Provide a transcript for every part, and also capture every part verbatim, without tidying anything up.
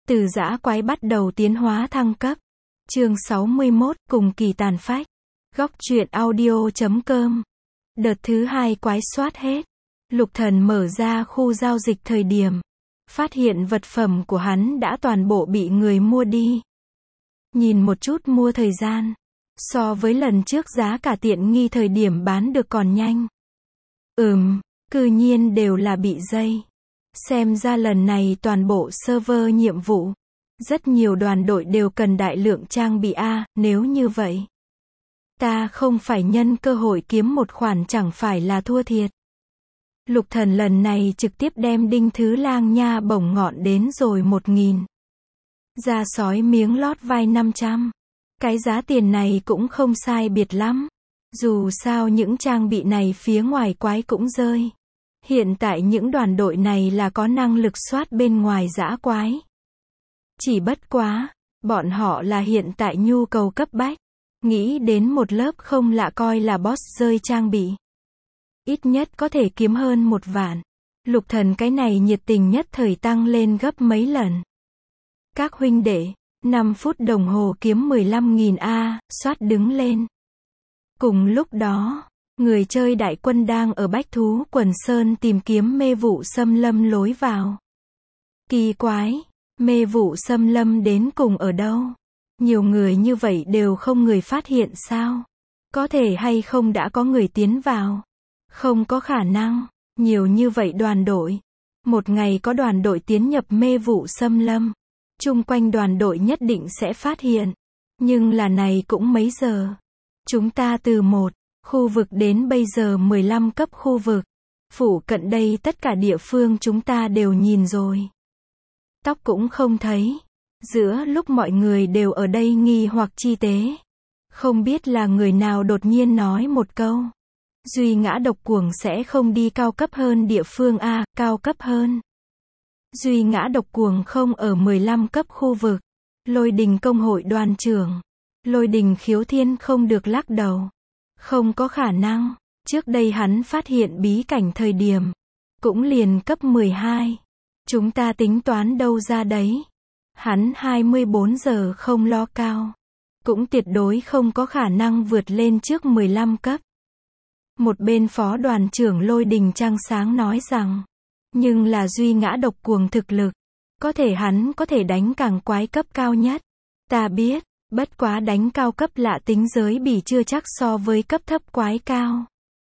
Từ dã quái bắt đầu tiến hóa thăng cấp. Chương sáu mươi mốt, cùng kỳ tàn phách. Góc truyện audio chấm com. Đợt thứ hai quái soát hết. Lục Thần mở ra khu giao dịch thời điểm. Phát hiện vật phẩm của hắn đã toàn bộ bị người mua đi. Nhìn một chút mua thời gian. So với lần trước giá cả tiện nghi thời điểm bán được còn nhanh. Ừm, cư nhiên đều là bị dây. Xem ra lần này toàn bộ server nhiệm vụ. Rất nhiều đoàn đội đều cần đại lượng trang bị A, nếu như vậy. Ta không phải nhân cơ hội kiếm một khoản chẳng phải là thua thiệt. Lục Thần lần này trực tiếp đem đinh thứ lang nha bổng ngọn đến rồi một nghìn. Da sói miếng lót vai năm trăm. Cái giá tiền này cũng không sai biệt lắm. Dù sao những trang bị này phía ngoài quái cũng rơi. Hiện tại những đoàn đội này là có năng lực soát bên ngoài dã quái. Chỉ bất quá, bọn họ là hiện tại nhu cầu cấp bách. Nghĩ đến một lớp không lạ coi là boss rơi trang bị. Ít nhất có thể kiếm hơn một vạn. Lục Thần cái này nhiệt tình nhất thời tăng lên gấp mấy lần. Các huynh đệ, năm phút đồng hồ kiếm mười lăm nghìn A, soát đứng lên. Cùng lúc đó, người chơi đại quân đang ở Bách Thú Quần Sơn tìm kiếm mê vụ xâm lâm lối vào. Kỳ quái, mê vụ xâm lâm đến cùng ở đâu? Nhiều người như vậy đều không người phát hiện sao? Có thể hay không đã có người tiến vào? Không có khả năng, nhiều như vậy đoàn đội. Một ngày có đoàn đội tiến nhập mê vụ xâm lâm. Chung quanh đoàn đội nhất định sẽ phát hiện. Nhưng là này cũng mấy giờ. Chúng ta từ một khu vực đến bây giờ mười lăm cấp khu vực. Phủ cận đây tất cả địa phương chúng ta đều nhìn rồi. Tóc cũng không thấy. Giữa lúc mọi người đều ở đây nghi hoặc chi tế. Không biết là người nào đột nhiên nói một câu. Duy ngã độc cuồng sẽ không đi cao cấp hơn địa phương A, cao cấp hơn. Duy ngã độc cuồng không ở mười lăm cấp khu vực. Lôi đình công hội đoàn trưởng. Lôi đình khiếu thiên không được lắc đầu. Không có khả năng. Trước đây hắn phát hiện bí cảnh thời điểm. Cũng liền cấp mười hai. Chúng ta tính toán đâu ra đấy. Hắn hai mươi bốn giờ không lo cao. Cũng tuyệt đối không có khả năng vượt lên trước mười lăm cấp. Một bên phó đoàn trưởng Lôi Đình Trăng Sáng nói rằng. Nhưng là duy ngã độc cuồng thực lực. Có thể hắn có thể đánh càng quái cấp cao nhất. Ta biết, bất quá đánh cao cấp lạ tính giới bỉ chưa chắc so với cấp thấp quái cao.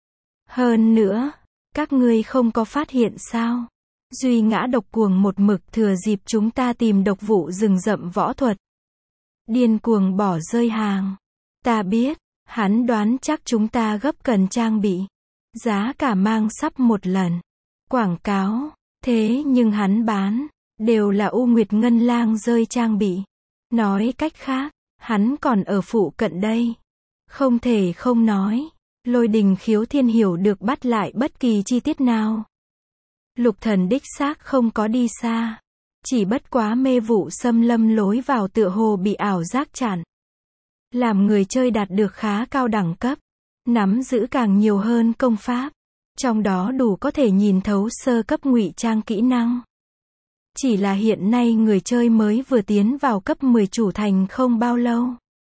Hơn nữa, các ngươi không có phát hiện sao? Duy ngã độc cuồng một mực thừa dịp chúng ta tìm độc vụ rừng rậm võ thuật. Điên cuồng bỏ rơi hàng. Ta biết, hắn đoán chắc chúng ta gấp cần trang bị. Giá cả mang sắp một lần. Quảng cáo. Thế nhưng hắn bán. Đều là U Nguyệt Ngân Lang rơi trang bị. Nói cách khác, hắn còn ở phụ cận đây. Không thể không nói. Lôi đình khiếu thiên hiểu được bắt lại bất kỳ chi tiết nào. Lục Thần đích xác không có đi xa. Chỉ bất quá mê vụ xâm lâm lối vào tựa hồ bị ảo giác chặn. Làm người chơi đạt được khá cao đẳng cấp. Nắm giữ càng nhiều hơn công pháp. Trong đó đủ có thể nhìn thấu sơ cấp ngụy trang kỹ năng. Chỉ là hiện nay người chơi mới vừa tiến vào cấp mười chủ thành không bao lâu.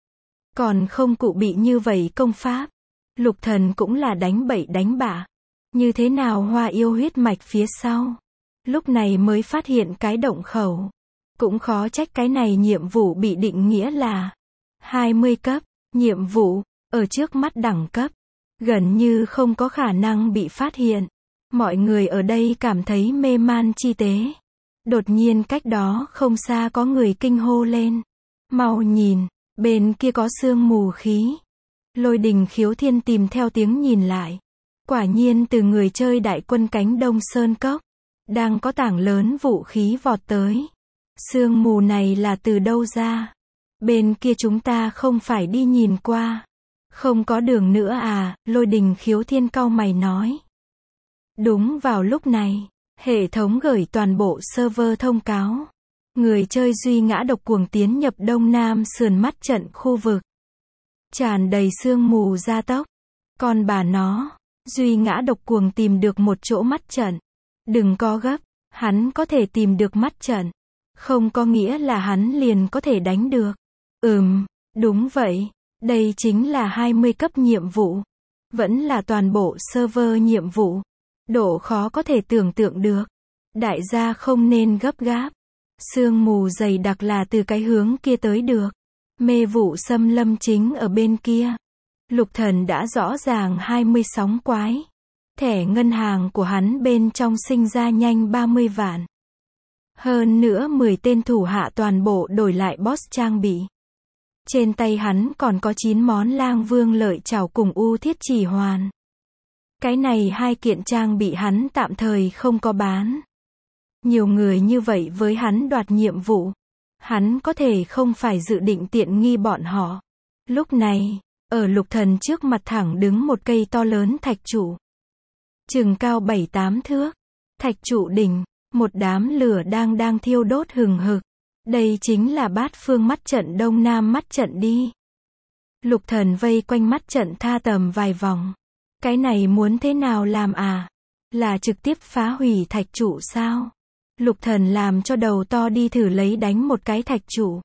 Còn không cụ bị như vậy công pháp. Lục Thần cũng là đánh bậy đánh bạ. Như thế nào hoa yêu huyết mạch phía sau. Lúc này mới phát hiện cái động khẩu. Cũng khó trách cái này nhiệm vụ bị định nghĩa là hai mươi cấp. Nhiệm vụ, ở trước mắt đẳng cấp. Gần như không có khả năng bị phát hiện. Mọi người ở đây cảm thấy mê man chi tế. Đột nhiên cách đó không xa có người kinh hô lên. Mau nhìn, bên kia có sương mù khí. Lôi đình khiếu thiên tìm theo tiếng nhìn lại. Quả nhiên từ người chơi đại quân cánh Đông Sơn Cốc. Đang có tảng lớn vũ khí vọt tới. Sương mù này là từ đâu ra? Bên kia chúng ta không phải đi nhìn qua. Không có đường nữa à, Lôi đình khiếu thiên cau mày nói. Đúng vào lúc này, hệ thống gửi toàn bộ server thông cáo. Người chơi duy ngã độc cuồng tiến nhập Đông Nam sườn mắt trận khu vực. Tràn đầy sương mù gia tốc. Con bà nó, duy ngã độc cuồng tìm được một chỗ mắt trận. Đừng có gấp, hắn có thể tìm được mắt trận. Không có nghĩa là hắn liền có thể đánh được. Ừm, đúng vậy. Đây chính là hai mươi cấp nhiệm vụ. Vẫn là toàn bộ server nhiệm vụ. Độ khó có thể tưởng tượng được. Đại gia không nên gấp gáp. Sương mù dày đặc là từ cái hướng kia tới được. Mê vụ xâm lâm chính ở bên kia. Lục Thần đã rõ ràng hai mươi sóng quái. Thẻ ngân hàng của hắn bên trong sinh ra nhanh ba mươi vạn. Hơn nữa mười tên thủ hạ toàn bộ đổi lại boss trang bị. Trên tay hắn còn có chín món lang vương lợi chảo cùng u thiết chỉ hoàn. Cái này hai kiện trang bị hắn tạm thời không có bán. Nhiều người như vậy với hắn đoạt nhiệm vụ. Hắn có thể không phải dự định tiện nghi bọn họ. Lúc này, ở Lục Thần trước mặt thẳng đứng một cây to lớn thạch trụ. Chừng cao bảy tám thước. Thạch trụ đỉnh, một đám lửa đang đang thiêu đốt hừng hực. Đây chính là bát phương mắt trận đông nam mắt trận đi. Lục Thần vây quanh mắt trận tha tầm vài vòng. Cái này muốn thế nào làm à? Là trực tiếp phá hủy thạch trụ sao? Lục Thần làm cho đầu to đi thử lấy đánh một cái thạch trụ.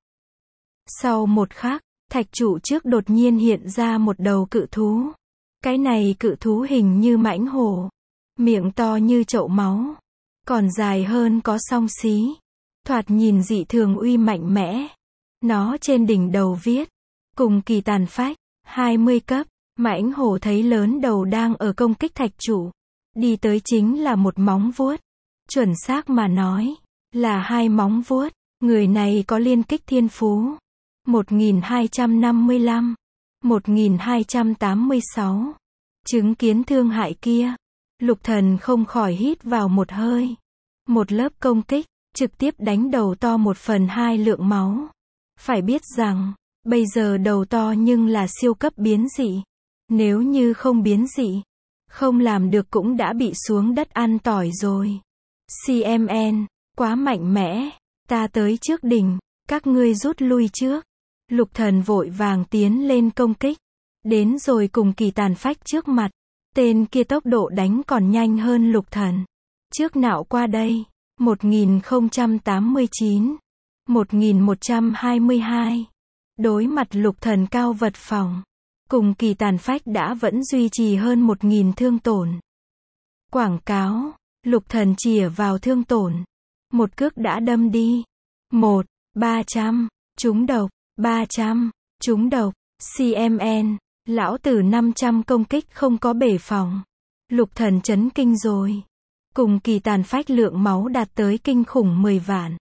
Sau một khắc, thạch trụ trước đột nhiên hiện ra một đầu cự thú. Cái này cự thú hình như mãnh hổ. Miệng to như chậu máu. Còn dài hơn có song xí. Thoạt nhìn dị thường uy mạnh mẽ. Nó trên đỉnh đầu viết. Cùng kỳ tàn phách. hai mươi cấp. Mãnh hổ thấy lớn đầu đang ở công kích thạch trụ. Đi tới chính là một móng vuốt. Chuẩn xác mà nói. Là hai móng vuốt. Người này có liên kích thiên phú. một nghìn hai trăm năm mươi lăm. một nghìn hai trăm tám mươi sáu. Chứng kiến thương hại kia. Lục Thần không khỏi hít vào một hơi. Một lớp công kích. Trực tiếp đánh đầu to một phần hai lượng máu. Phải biết rằng. Bây giờ đầu to nhưng là siêu cấp biến dị. Nếu như không biến dị. Không làm được cũng đã bị xuống đất ăn tỏi rồi. xê em en. Quá mạnh mẽ. Ta tới trước đỉnh. Các ngươi rút lui trước. Lục Thần vội vàng tiến lên công kích. Đến rồi cùng kỳ tàn phách trước mặt. Tên kia tốc độ đánh còn nhanh hơn Lục Thần. Trước nạo qua đây. một nghìn không trăm tám mươi chín. một nghìn một trăm hai mươi hai. Đối mặt Lục Thần cao vật phòng. Cùng kỳ tàn phách đã vẫn duy trì hơn một nghìn thương tổn. Quảng cáo. Lục Thần chìa vào thương tổn. Một cước đã đâm đi. một. ba trăm. Trúng độc. ba trăm. Trúng độc. xê em en. Lão tử năm trăm công kích không có bể phòng. Lục Thần chấn kinh rồi. Cùng kỳ tàn phách lượng máu đạt tới kinh khủng mười vạn.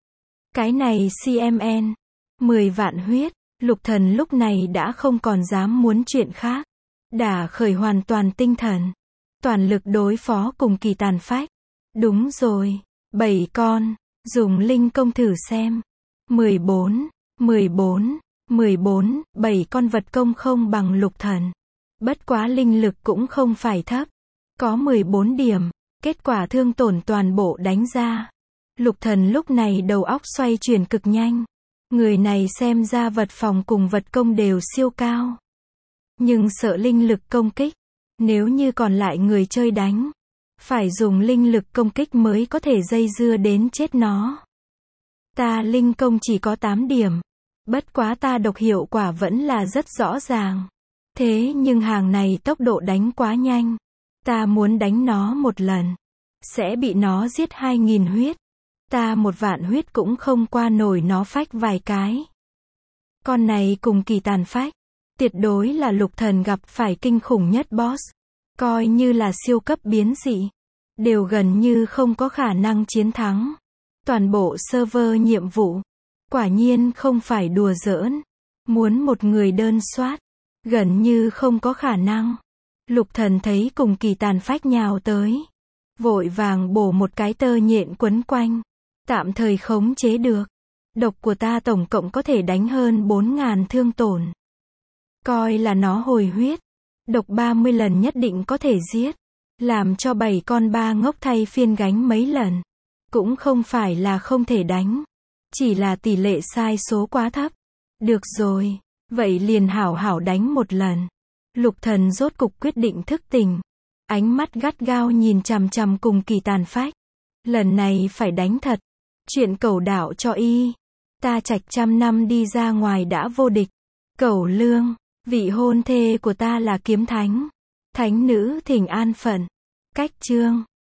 Cái này xê em en. mười vạn huyết. Lục Thần lúc này đã không còn dám muốn chuyện khác. Đã khởi hoàn toàn tinh thần. Toàn lực đối phó cùng kỳ tàn phách. Đúng rồi. bảy con. Dùng linh công thử xem. mười bốn. mười bốn. mười bốn. bảy con vật công không bằng Lục Thần. Bất quá linh lực cũng không phải thấp. Có mười bốn điểm. Kết quả thương tổn toàn bộ đánh ra. Lục Thần lúc này đầu óc xoay chuyển cực nhanh. Người này xem ra vật phòng cùng vật công đều siêu cao. Nhưng sợ linh lực công kích. Nếu như còn lại người chơi đánh. Phải dùng linh lực công kích mới có thể dây dưa đến chết nó. Ta linh công chỉ có tám điểm. Bất quá ta độc hiệu quả vẫn là rất rõ ràng. Thế nhưng hàng này tốc độ đánh quá nhanh. Ta muốn đánh nó một lần. Sẽ bị nó giết hai nghìn huyết. Ta một vạn huyết cũng không qua nổi nó phách vài cái. Con này cùng kỳ tàn phách. Tuyệt đối là Lục Thần gặp phải kinh khủng nhất boss. Coi như là siêu cấp biến dị. Đều gần như không có khả năng chiến thắng. Toàn bộ server nhiệm vụ. Quả nhiên không phải đùa giỡn. Muốn một người đơn soát. Gần như không có khả năng. Lục Thần thấy cùng kỳ tàn phách nhào tới. Vội vàng bổ một cái tơ nhện quấn quanh. Tạm thời khống chế được. Độc của ta tổng cộng có thể đánh hơn bốn nghìn thương tổn. Coi là nó hồi huyết. Độc ba mươi lần nhất định có thể giết. Làm cho bảy con ba ngốc thay phiên gánh mấy lần. Cũng không phải là không thể đánh. Chỉ là tỷ lệ sai số quá thấp. Được rồi. Vậy liền hảo hảo đánh một lần. Lục Thần rốt cục quyết định thức tỉnh. Ánh mắt gắt gao nhìn chằm chằm cùng kỳ tàn phách. Lần này phải đánh thật. Chuyện cẩu đạo cho y. Ta trạch trăm năm đi ra ngoài đã vô địch. Cẩu lương. Vị hôn thê của ta là kiếm thánh. Thánh nữ thỉnh an phận. Cách chương.